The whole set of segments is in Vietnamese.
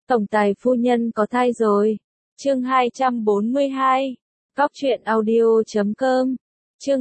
Tổng tài phu nhân có thai rồi. Chương 242. Góc truyện audio.com. Chương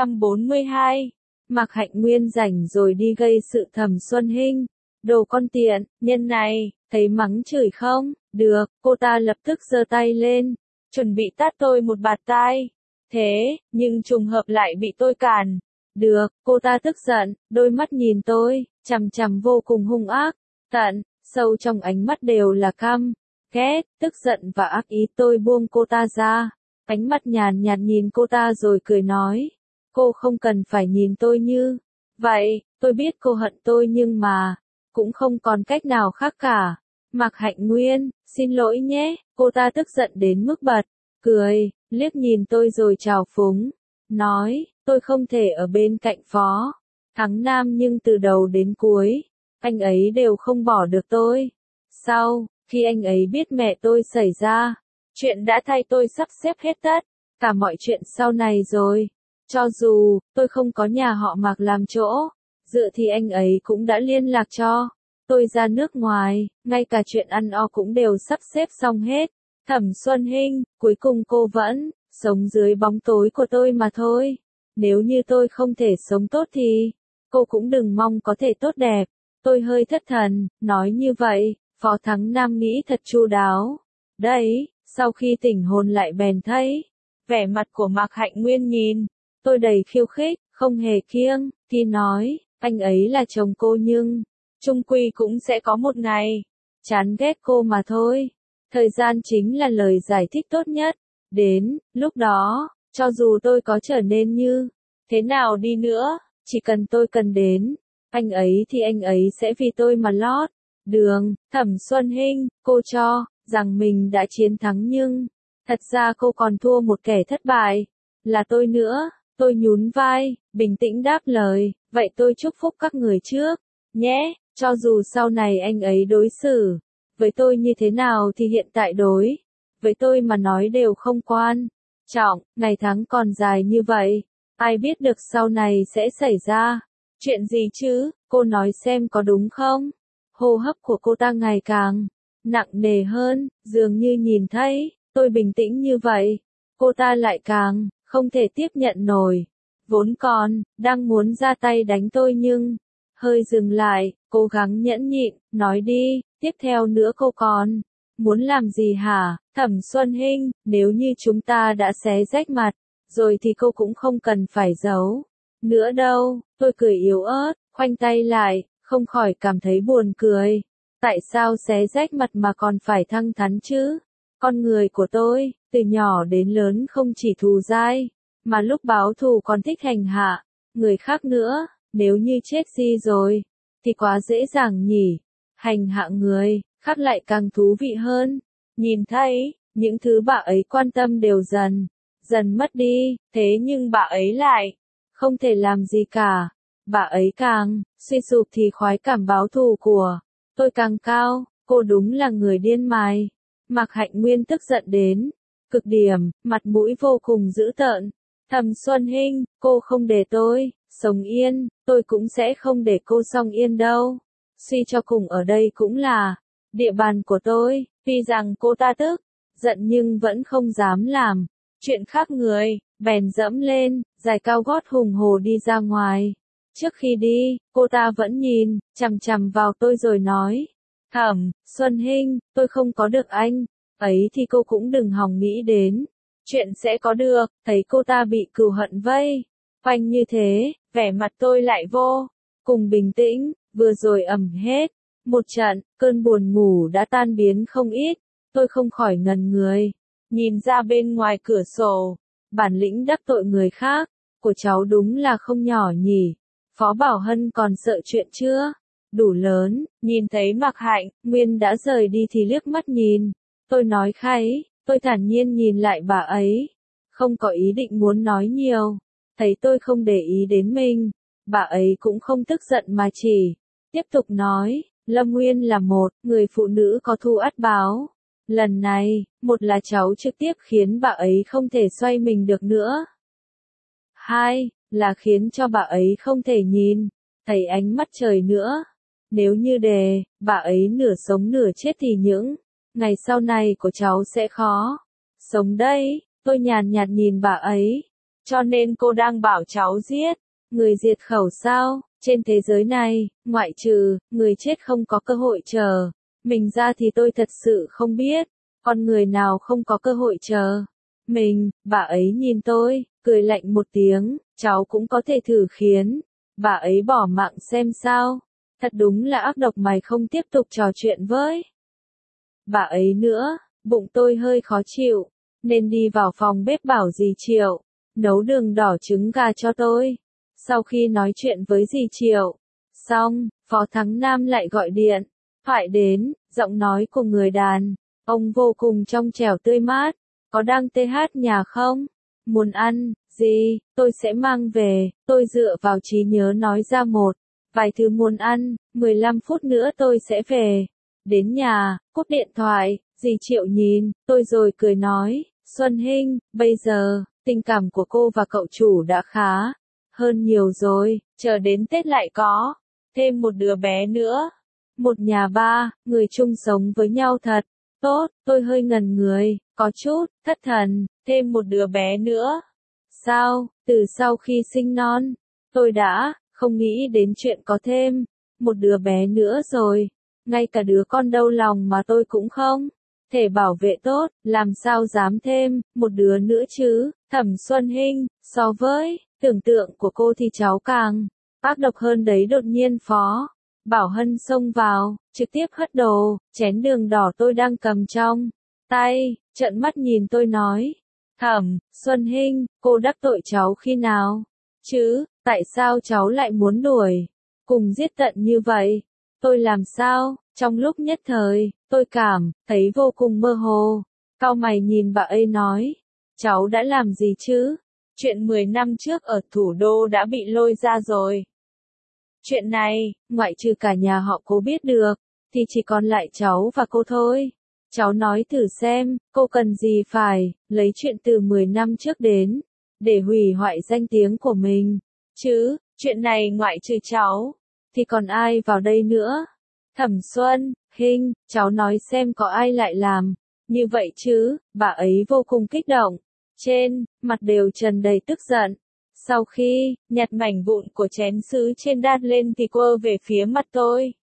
242. Mạc Hạnh Nguyên rảnh rồi đi gây sự Thẩm Xuân Hinh. Đồ con tiện, nhân này, thấy mắng chửi không? Được, cô ta lập tức giơ tay lên, chuẩn bị tát tôi một bạt tai. Thế, nhưng trùng hợp lại bị tôi cản. Được, cô ta tức giận, đôi mắt nhìn tôi, chằm chằm vô cùng hung ác, tận, sâu trong ánh mắt đều là căm, ghét, tức giận và ác ý. Tôi buông cô ta ra, ánh mắt nhàn nhạt nhìn cô ta rồi cười nói, cô không cần phải nhìn tôi như vậy, tôi biết cô hận tôi nhưng mà, cũng không còn cách nào khác cả. Mạc Hạnh Nguyên, xin lỗi nhé, cô ta tức giận đến mức bật cười, liếc nhìn tôi rồi trào phúng, nói, tôi không thể ở bên cạnh Phó Thắng Nam nhưng từ đầu đến cuối, anh ấy đều không bỏ được tôi. Sau, khi anh ấy biết mẹ tôi xảy ra, chuyện đã thay tôi sắp xếp hết tất cả mọi chuyện sau này rồi. Cho dù, tôi không có nhà họ Mạc làm chỗ dựa thì anh ấy cũng đã liên lạc cho tôi ra nước ngoài, ngay cả chuyện ăn o cũng đều sắp xếp xong hết. Thẩm Xuân Hinh, cuối cùng cô vẫn sống dưới bóng tối của tôi mà thôi. Nếu như tôi không thể sống tốt thì cô cũng đừng mong có thể tốt đẹp. Tôi hơi thất thần, nói như vậy, Phó Thắng Nam nghĩ thật chu đáo. Đấy, sau khi tỉnh hồn lại bèn thấy vẻ mặt của Mạc Hạnh Nguyên nhìn tôi đầy khiêu khích, không hề kiêng khi nói, anh ấy là chồng cô nhưng chung quy cũng sẽ có một ngày chán ghét cô mà thôi. Thời gian chính là lời giải thích tốt nhất. Đến lúc đó, cho dù tôi có trở nên như thế nào đi nữa, chỉ cần tôi cần đến anh ấy thì anh ấy sẽ vì tôi mà lót đường. Thẩm Xuân Hinh, cô cho rằng mình đã chiến thắng nhưng thật ra cô còn thua một kẻ thất bại, là tôi nữa. Tôi nhún vai, bình tĩnh đáp lời, vậy tôi chúc phúc các người trước nhé, cho dù sau này anh ấy đối xử với tôi như thế nào thì hiện tại đối với tôi mà nói đều không quan trọng. Ngày tháng còn dài như vậy, ai biết được sau này sẽ xảy ra chuyện gì chứ, cô nói xem có đúng không? Hô hấp của cô ta ngày càng nặng nề hơn, dường như nhìn thấy tôi bình tĩnh như vậy, cô ta lại càng không thể tiếp nhận nổi. Vốn còn đang muốn ra tay đánh tôi nhưng hơi dừng lại, cố gắng nhẫn nhịn, nói đi, tiếp theo nữa cô còn muốn làm gì hả? Thẩm Xuân Hinh, nếu như chúng ta đã xé rách mặt rồi thì cô cũng không cần phải giấu nữa đâu. Tôi cười yếu ớt, khoanh tay lại, không khỏi cảm thấy buồn cười. Tại sao xé rách mặt mà còn phải thẳng thắn chứ? Con người của tôi, từ nhỏ đến lớn không chỉ thù dai, mà lúc báo thù còn thích hành hạ người khác nữa. Nếu như chết đi rồi, thì quá dễ dàng nhỉ. Hành hạ người khác lại càng thú vị hơn. Nhìn thấy, những thứ bà ấy quan tâm đều dần dần mất đi, thế nhưng bà ấy lại không thể làm gì cả. Bà ấy càng suy sụp thì khoái cảm báo thù của tôi càng cao. Cô đúng là người điên mài. Mạc Hạnh Nguyên tức giận đến cực điểm, mặt mũi vô cùng dữ tợn. Thẩm Xuân Hinh, cô không để tôi sống yên, tôi cũng sẽ không để cô sống yên đâu. Suy cho cùng ở đây cũng là địa bàn của tôi. Tuy rằng cô ta tức giận nhưng vẫn không dám làm chuyện khác người, bèn dẫm lên giày cao gót hùng hồ đi ra ngoài. Trước khi đi, cô ta vẫn nhìn chằm chằm vào tôi rồi nói, Thẩm Xuân Hinh, tôi không có được anh ấy thì cô cũng đừng hòng nghĩ đến chuyện sẽ có được. Thấy cô ta bị cừu hận vây quanh như thế, vẻ mặt tôi lại vô cùng bình tĩnh. Vừa rồi ầm hết một trận, cơn buồn ngủ đã tan biến không ít. Tôi không khỏi ngần người, nhìn ra bên ngoài cửa sổ. Bản lĩnh đắc tội người khác của cháu đúng là không nhỏ nhỉ. Phó Bảo Hân còn sợ chuyện chưa đủ lớn. Nhìn thấy Mạc Hạnh Nguyên đã rời đi thì liếc mắt nhìn tôi nói kháy. Tôi thản nhiên nhìn lại bà ấy, không có ý định muốn nói nhiều. Thấy tôi không để ý đến mình, bà ấy cũng không tức giận mà chỉ tiếp tục nói, Lâm Nguyên là một người phụ nữ có thù ắt báo. Lần này, một là cháu trực tiếp khiến bà ấy không thể xoay mình được nữa. Hai là khiến cho bà ấy không thể nhìn thấy ánh mắt trời nữa. Nếu như bà ấy nửa sống nửa chết thì những ngày sau này của cháu sẽ khó sống đấy. Tôi nhàn nhạt nhìn bà ấy. Cho nên cô đang bảo cháu giết người diệt khẩu sao? Trên thế giới này, ngoại trừ người chết không có cơ hội chờ mình ra thì tôi thật sự không biết con người nào không có cơ hội chờ mình. Bà ấy nhìn tôi, cười lạnh một tiếng, cháu cũng có thể thử khiến bà ấy bỏ mạng xem sao. Thật đúng là ác độc, mày không tiếp tục trò chuyện với bà ấy nữa. Bụng tôi hơi khó chịu, nên đi vào phòng bếp bảo dì Triệu nấu đường đỏ trứng gà cho tôi. Sau khi nói chuyện với dì Triệu xong, Phó Thắng Nam lại gọi điện thoại đến. Giọng nói của người đàn ông vô cùng trong trẻo tươi mát. Có đang TH nhà không? Muốn ăn gì, tôi sẽ mang về. Tôi dựa vào trí nhớ nói ra một vài thứ muốn ăn. 15 phút nữa tôi sẽ về. Đến nhà, cúp điện thoại, dì Triệu nhìn tôi rồi cười nói, Xuân Hinh, bây giờ tình cảm của cô và cậu chủ đã khá hơn nhiều rồi. Chờ đến Tết lại có thêm một đứa bé nữa. Một nhà ba người chung sống với nhau thật tốt. Tôi hơi ngần người, có chút thất thần. Thêm một đứa bé nữa sao? Từ sau khi sinh non, tôi đã không nghĩ đến chuyện có thêm một đứa bé nữa rồi. Ngay cả đứa con đau lòng mà tôi cũng không thể bảo vệ tốt, làm sao dám thêm một đứa nữa chứ? Thẩm Xuân Hinh, so với tưởng tượng của cô thì cháu càng ác độc hơn đấy. Đột nhiên Phó Bảo Hân xông vào, trực tiếp hất đồ chén đường đỏ tôi đang cầm trong tay, trợn mắt nhìn tôi nói, Thẩm Xuân Hinh, cô đắc tội cháu khi nào chứ? Tại sao cháu lại muốn đuổi cùng giết tận như vậy? Tôi làm sao? Trong lúc nhất thời, tôi cảm thấy vô cùng mơ hồ. Cau mày nhìn bà ấy nói, cháu đã làm gì chứ? Chuyện 10 năm trước ở thủ đô đã bị lôi ra rồi. Chuyện này, ngoại trừ cả nhà họ Cố biết được, thì chỉ còn lại cháu và cô thôi. Cháu nói thử xem, cô cần gì phải lấy chuyện từ 10 năm trước đến để hủy hoại danh tiếng của mình chứ? Chuyện này ngoại trừ cháu thì còn ai vào đây nữa? Thẩm Xuân Hinh, cháu nói xem có ai lại làm như vậy chứ? Bà ấy vô cùng kích động, trên mặt đều tràn đầy tức giận. Sau khi nhặt mảnh vụn của chén sứ trên đát lên thì quơ về phía mặt tôi.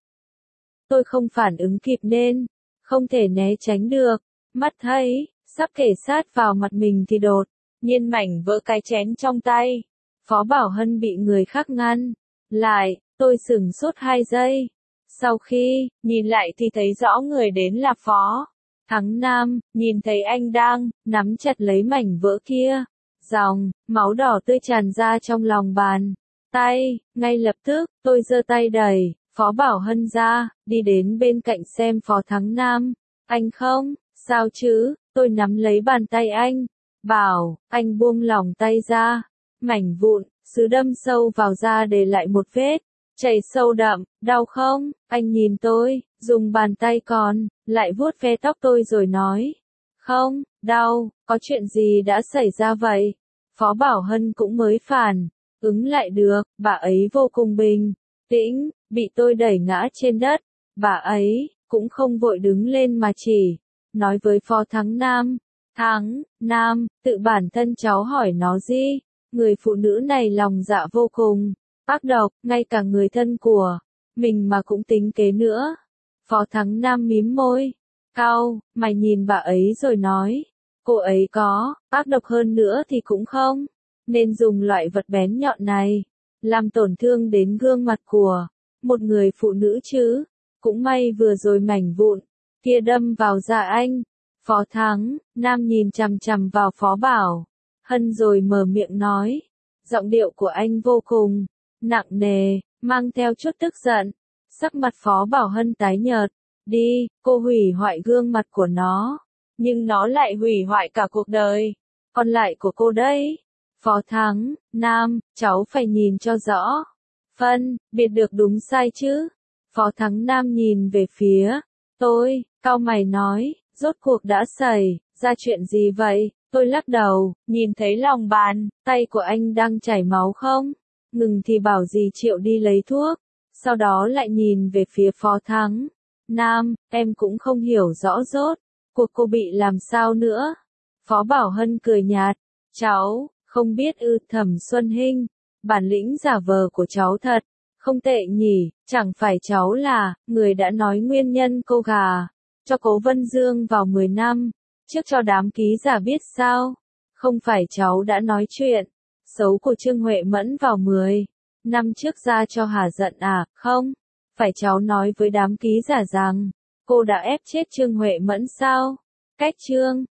Tôi không phản ứng kịp nên không thể né tránh được. Mắt thấy sắp kể sát vào mặt mình thì đột nhiên mảnh vỡ cái chén trong tay Phó Bảo Hân bị người khác ngăn lại. Tôi sửng sốt 2 giây. Sau khi nhìn lại thì thấy rõ người đến là Phó Thắng Nam. Nhìn thấy anh đang nắm chặt lấy mảnh vỡ kia, dòng máu đỏ tươi tràn ra trong lòng bàn tay. Ngay lập tức, tôi giơ tay đẩy Phó Bảo Hân ra, đi đến bên cạnh xem Phó Thắng Nam. Anh không sao chứ? Tôi nắm lấy bàn tay anh, bảo anh buông lỏng tay ra. Mảnh vụn sứ đâm sâu vào da để lại một vết chảy sâu đậm. Đau không? Anh nhìn tôi, dùng bàn tay còn lại vuốt ve tóc tôi rồi nói, không đau. Có chuyện gì đã xảy ra vậy? Phó Bảo Hân cũng mới phản ứng lại được. Bà ấy vô cùng bình tĩnh, bị tôi đẩy ngã trên đất. Bà ấy cũng không vội đứng lên mà chỉ nói với Phó Thắng Nam, Thắng Nam, tự bản thân cháu hỏi nó gì? Người phụ nữ này lòng dạ vô cùng ác độc, ngay cả người thân của mình mà cũng tính kế nữa. Phó Thắng Nam mím môi, cau mày nhìn bà ấy rồi nói, cô ấy có ác độc hơn nữa thì cũng không nên dùng loại vật bén nhọn này làm tổn thương đến gương mặt của một người phụ nữ chứ. Cũng may vừa rồi mảnh vụn kia đâm vào da anh. Phó Thắng Nam nhìn chằm chằm vào Phó Bảo Hân rồi mở miệng nói, giọng điệu của anh vô cùng nặng nề, mang theo chút tức giận. Sắc mặt Phó Bảo Hân tái nhợt đi. Cô hủy hoại gương mặt của nó, nhưng nó lại hủy hoại cả cuộc đời còn lại của cô đấy. Phó Thắng Nam, cháu phải nhìn cho rõ, phân biệt được đúng sai chứ. Phó Thắng Nam nhìn về phía tôi, cau mày nói, rốt cuộc đã xảy ra chuyện gì vậy? Tôi lắc đầu, nhìn thấy lòng bàn tay của anh đang chảy máu không ngừng thì bảo dì Triệu đi lấy thuốc. Sau đó lại nhìn về phía Phó Thắng. Nam, em cũng không hiểu rõ rốt, cuộc cô bị làm sao nữa. Phó Bảo Hân cười nhạt, cháu, không biết ư. Thẩm Xuân Hinh, bản lĩnh giả vờ của cháu thật, không tệ nhỉ, chẳng phải cháu là, người đã nói nguyên nhân cô gà, cho Cố Vân Dương vào 10 năm, trước cho đám ký giả biết sao, không phải cháu đã nói chuyện, xấu của Trương Huệ Mẫn vào 10 năm trước ra cho hả giận à, không, phải cháu nói với đám ký giả rằng, cô đã ép chết Trương Huệ Mẫn sao, cách Trương